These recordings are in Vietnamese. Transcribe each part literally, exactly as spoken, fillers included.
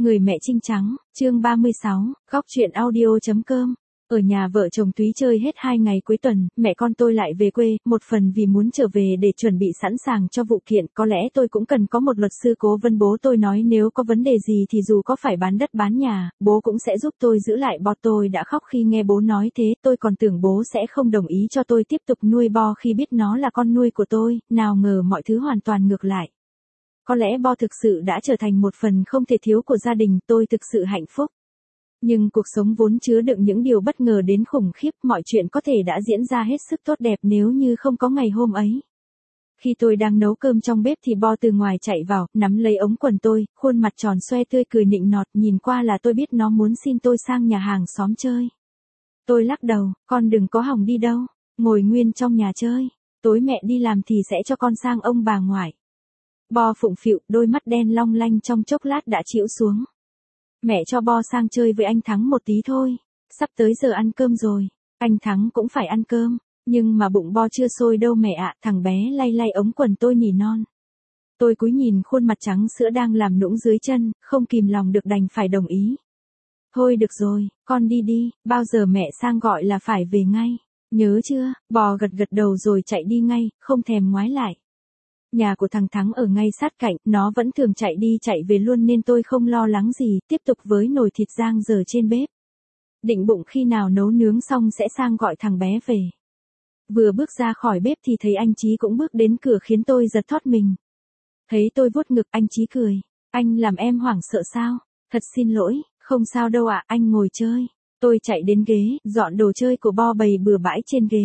Người mẹ trinh trắng, chương ba mươi sáu, góc truyện audio.com. Ở nhà vợ chồng Túy chơi hết hai ngày cuối tuần, mẹ con tôi lại về quê, một phần vì muốn trở về để chuẩn bị sẵn sàng cho vụ kiện, có lẽ tôi cũng cần có một luật sư cố vấn. Bố tôi nói nếu có vấn đề gì thì dù có phải bán đất bán nhà, bố cũng sẽ giúp tôi giữ lại Bo. Tôi đã khóc khi nghe bố nói thế, tôi còn tưởng bố sẽ không đồng ý cho tôi tiếp tục nuôi Bo khi biết nó là con nuôi của tôi, nào ngờ mọi thứ hoàn toàn ngược lại. Có lẽ Bo thực sự đã trở thành một phần không thể thiếu của gia đình, tôi thực sự hạnh phúc. Nhưng cuộc sống vốn chứa đựng những điều bất ngờ đến khủng khiếp, mọi chuyện có thể đã diễn ra hết sức tốt đẹp nếu như không có ngày hôm ấy. Khi tôi đang nấu cơm trong bếp thì Bo từ ngoài chạy vào, nắm lấy ống quần tôi, khuôn mặt tròn xoe tươi cười nịnh nọt, nhìn qua là tôi biết nó muốn xin tôi sang nhà hàng xóm chơi. Tôi lắc đầu, con đừng có hòng đi đâu, ngồi nguyên trong nhà chơi, tối mẹ đi làm thì sẽ cho con sang ông bà ngoại. Bo phụng phịu, đôi mắt đen long lanh trong chốc lát đã chĩu xuống. Mẹ cho Bo sang chơi với anh Thắng một tí thôi, sắp tới giờ ăn cơm rồi, anh Thắng cũng phải ăn cơm, nhưng mà bụng Bo chưa sôi đâu mẹ ạ. Thằng bé lay lay ống quần tôi nỉ non. Tôi cúi nhìn khuôn mặt trắng sữa đang làm nũng dưới chân, không kìm lòng được đành phải đồng ý. Thôi được rồi, con đi đi, bao giờ mẹ sang gọi là phải về ngay, nhớ chưa? Bo gật gật đầu rồi chạy đi ngay, không thèm ngoái lại. Nhà của thằng Thắng ở ngay sát cạnh, nó vẫn thường chạy đi chạy về luôn nên tôi không lo lắng gì, tiếp tục với nồi thịt rang dở trên bếp. Định bụng khi nào nấu nướng xong sẽ sang gọi thằng bé về. Vừa bước ra khỏi bếp thì thấy anh Chí cũng bước đến cửa khiến tôi giật thót mình. Thấy tôi vuốt ngực, anh Chí cười. Anh làm em hoảng sợ sao? Thật xin lỗi, không sao đâu ạ, anh ngồi chơi. Tôi chạy đến ghế, dọn đồ chơi của Bo bày bừa bãi trên ghế.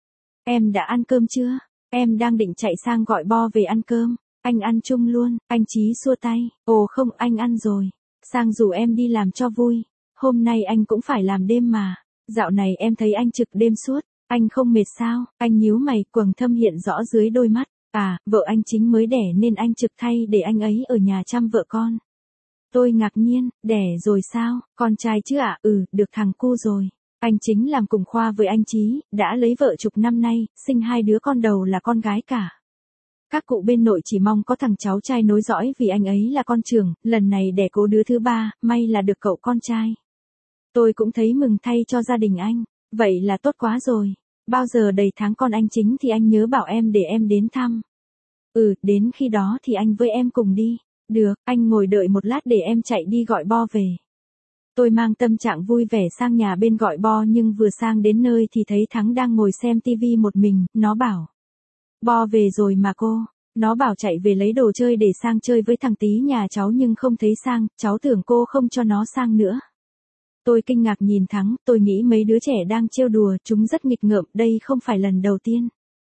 Em đã ăn cơm chưa? Em đang định chạy sang gọi Bo về ăn cơm. Anh ăn chung luôn, anh Chí xua tay. Ồ không, anh ăn rồi. Sang rủ em đi làm cho vui. Hôm nay anh cũng phải làm đêm mà. Dạo này em thấy anh trực đêm suốt. Anh không mệt sao? Anh nhíu mày, quầng thâm hiện rõ dưới đôi mắt. À, vợ anh chính mới đẻ nên anh trực thay để anh ấy ở nhà chăm vợ con. Tôi ngạc nhiên, đẻ rồi sao? Con trai chứ ạ? À? Ừ, được thằng cu rồi. Anh chính làm cùng khoa với anh Chí, đã lấy vợ chục năm nay, sinh hai đứa con đầu là con gái cả. Các cụ bên nội chỉ mong có thằng cháu trai nối dõi vì anh ấy là con trưởng, lần này đẻ cố đứa thứ ba, may là được cậu con trai. Tôi cũng thấy mừng thay cho gia đình anh, vậy là tốt quá rồi. Bao giờ đầy tháng con anh chính thì anh nhớ bảo em để em đến thăm. Ừ, đến khi đó thì anh với em cùng đi. Được, anh ngồi đợi một lát để em chạy đi gọi Bo về. Tôi mang tâm trạng vui vẻ sang nhà bên gọi Bo nhưng vừa sang đến nơi thì thấy Thắng đang ngồi xem tivi một mình, nó bảo. Bo về rồi mà cô, nó bảo chạy về lấy đồ chơi để sang chơi với thằng Tí nhà cháu nhưng không thấy sang, cháu tưởng cô không cho nó sang nữa. Tôi kinh ngạc nhìn Thắng, tôi nghĩ mấy đứa trẻ đang trêu đùa, chúng rất nghịch ngợm, đây không phải lần đầu tiên.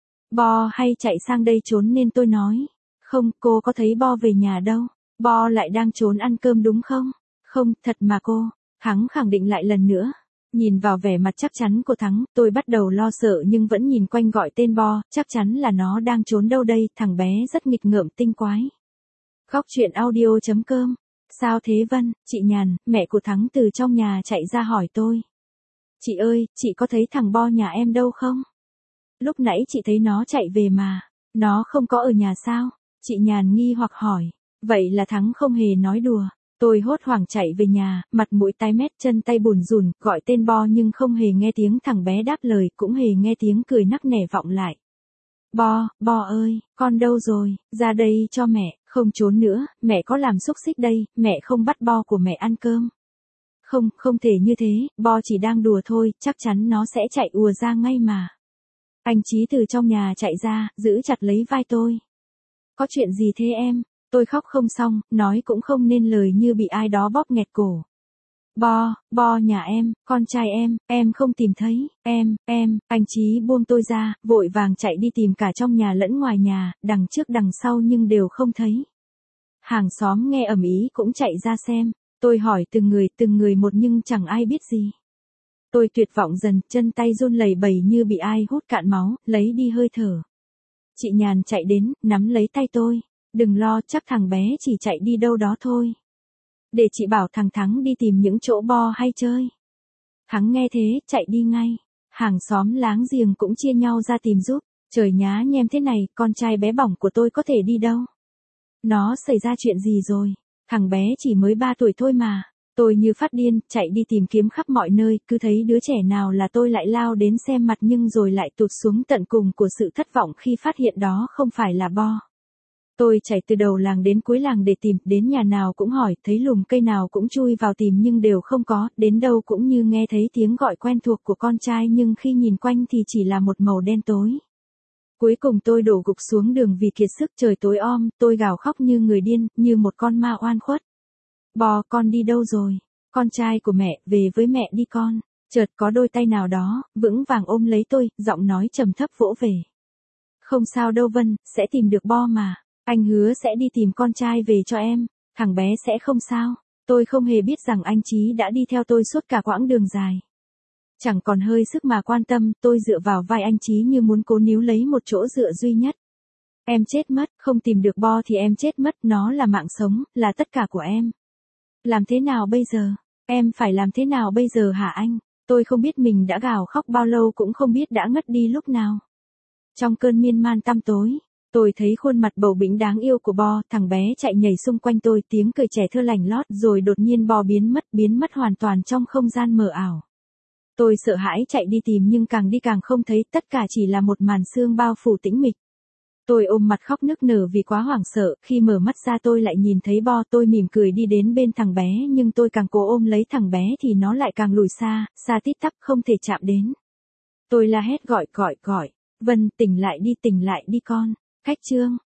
Bo hay chạy sang đây trốn nên tôi nói. Không, cô có thấy Bo về nhà đâu, Bo lại đang trốn ăn cơm đúng không? Không, thật mà cô. Thắng khẳng định lại lần nữa. Nhìn vào vẻ mặt chắc chắn của Thắng, tôi bắt đầu lo sợ nhưng vẫn nhìn quanh gọi tên Bo, chắc chắn là nó đang trốn đâu đây, thằng bé rất nghịch ngợm tinh quái. Góc truyện audio.com. Sao thế Vân? Chị Nhàn, mẹ của Thắng từ trong nhà chạy ra hỏi tôi. Chị ơi, chị có thấy thằng Bo nhà em đâu không? Lúc nãy chị thấy nó chạy về mà. Nó không có ở nhà sao? Chị Nhàn nghi hoặc hỏi. Vậy là Thắng không hề nói đùa. Tôi hốt hoảng chạy về nhà, mặt mũi tái mét, chân tay bùn rùn, gọi tên Bo nhưng không hề nghe tiếng thằng bé đáp lời, cũng hề nghe tiếng cười nắc nẻ vọng lại. Bo, Bo ơi, con đâu rồi, ra đây cho mẹ, không trốn nữa, mẹ có làm xúc xích đây, mẹ không bắt Bo của mẹ ăn cơm. Không, không thể như thế, Bo chỉ đang đùa thôi, chắc chắn nó sẽ chạy ùa ra ngay mà. Anh Chí từ trong nhà chạy ra, giữ chặt lấy vai tôi. Có chuyện gì thế em? Tôi khóc không xong, nói cũng không nên lời như bị ai đó bóp nghẹt cổ. Bo, Bo nhà em, con trai em, em không tìm thấy, em, em, anh Chí buông tôi ra, vội vàng chạy đi tìm cả trong nhà lẫn ngoài nhà, đằng trước đằng sau nhưng đều không thấy. Hàng xóm nghe ầm ĩ cũng chạy ra xem, tôi hỏi từng người từng người một nhưng chẳng ai biết gì. Tôi tuyệt vọng dần, chân tay run lẩy bẩy như bị ai hút cạn máu, lấy đi hơi thở. Chị Nhàn chạy đến, nắm lấy tay tôi. Đừng lo, chắc thằng bé chỉ chạy đi đâu đó thôi. Để chị bảo thằng Thắng đi tìm những chỗ Bo hay chơi. Thắng nghe thế, chạy đi ngay. Hàng xóm láng giềng cũng chia nhau ra tìm giúp. Trời nhá nhem thế này, con trai bé bỏng của tôi có thể đi đâu? Nó xảy ra chuyện gì rồi? Thằng bé chỉ mới ba tuổi thôi mà. Tôi như phát điên, chạy đi tìm kiếm khắp mọi nơi, cứ thấy đứa trẻ nào là tôi lại lao đến xem mặt nhưng rồi lại tụt xuống tận cùng của sự thất vọng khi phát hiện đó không phải là Bo. Tôi chạy từ đầu làng đến cuối làng để tìm, đến nhà nào cũng hỏi, thấy lùm cây nào cũng chui vào tìm nhưng đều không có, đến đâu cũng như nghe thấy tiếng gọi quen thuộc của con trai nhưng khi nhìn quanh thì chỉ là một màu đen tối. Cuối cùng tôi đổ gục xuống đường vì kiệt sức, trời tối om, tôi gào khóc như người điên, như một con ma oan khuất. Bo, con đi đâu rồi? Con trai của mẹ, về với mẹ đi con. Chợt có đôi tay nào đó, vững vàng ôm lấy tôi, giọng nói trầm thấp vỗ về. Không sao đâu Vân, sẽ tìm được Bo mà. Anh hứa sẽ đi tìm con trai về cho em. Thằng bé sẽ không sao. Tôi không hề biết rằng anh Chí đã đi theo tôi suốt cả quãng đường dài. Chẳng còn hơi sức mà quan tâm, tôi dựa vào vai anh Chí như muốn cố níu lấy một chỗ dựa duy nhất. Em chết mất, không tìm được Bo thì em chết mất, nó là mạng sống, là tất cả của em. Làm thế nào bây giờ? Em phải làm thế nào bây giờ hả anh? Tôi không biết mình đã gào khóc bao lâu, cũng không biết đã ngất đi lúc nào. Trong cơn miên man tăm tối, tôi thấy khuôn mặt bầu bĩnh đáng yêu của Bo, thằng bé chạy nhảy xung quanh tôi, tiếng cười trẻ thơ lành lót, rồi đột nhiên Bo biến mất, biến mất hoàn toàn trong không gian mờ ảo. Tôi sợ hãi chạy đi tìm nhưng càng đi càng không thấy, tất cả chỉ là một màn sương bao phủ tĩnh mịch. Tôi ôm mặt khóc nức nở vì quá hoảng sợ, khi mở mắt ra tôi lại nhìn thấy Bo, tôi mỉm cười đi đến bên thằng bé nhưng tôi càng cố ôm lấy thằng bé thì nó lại càng lùi xa, xa tít tắp không thể chạm đến. Tôi la hét gọi gọi gọi, Vân tỉnh lại đi tỉnh lại đi con, Khách Trương.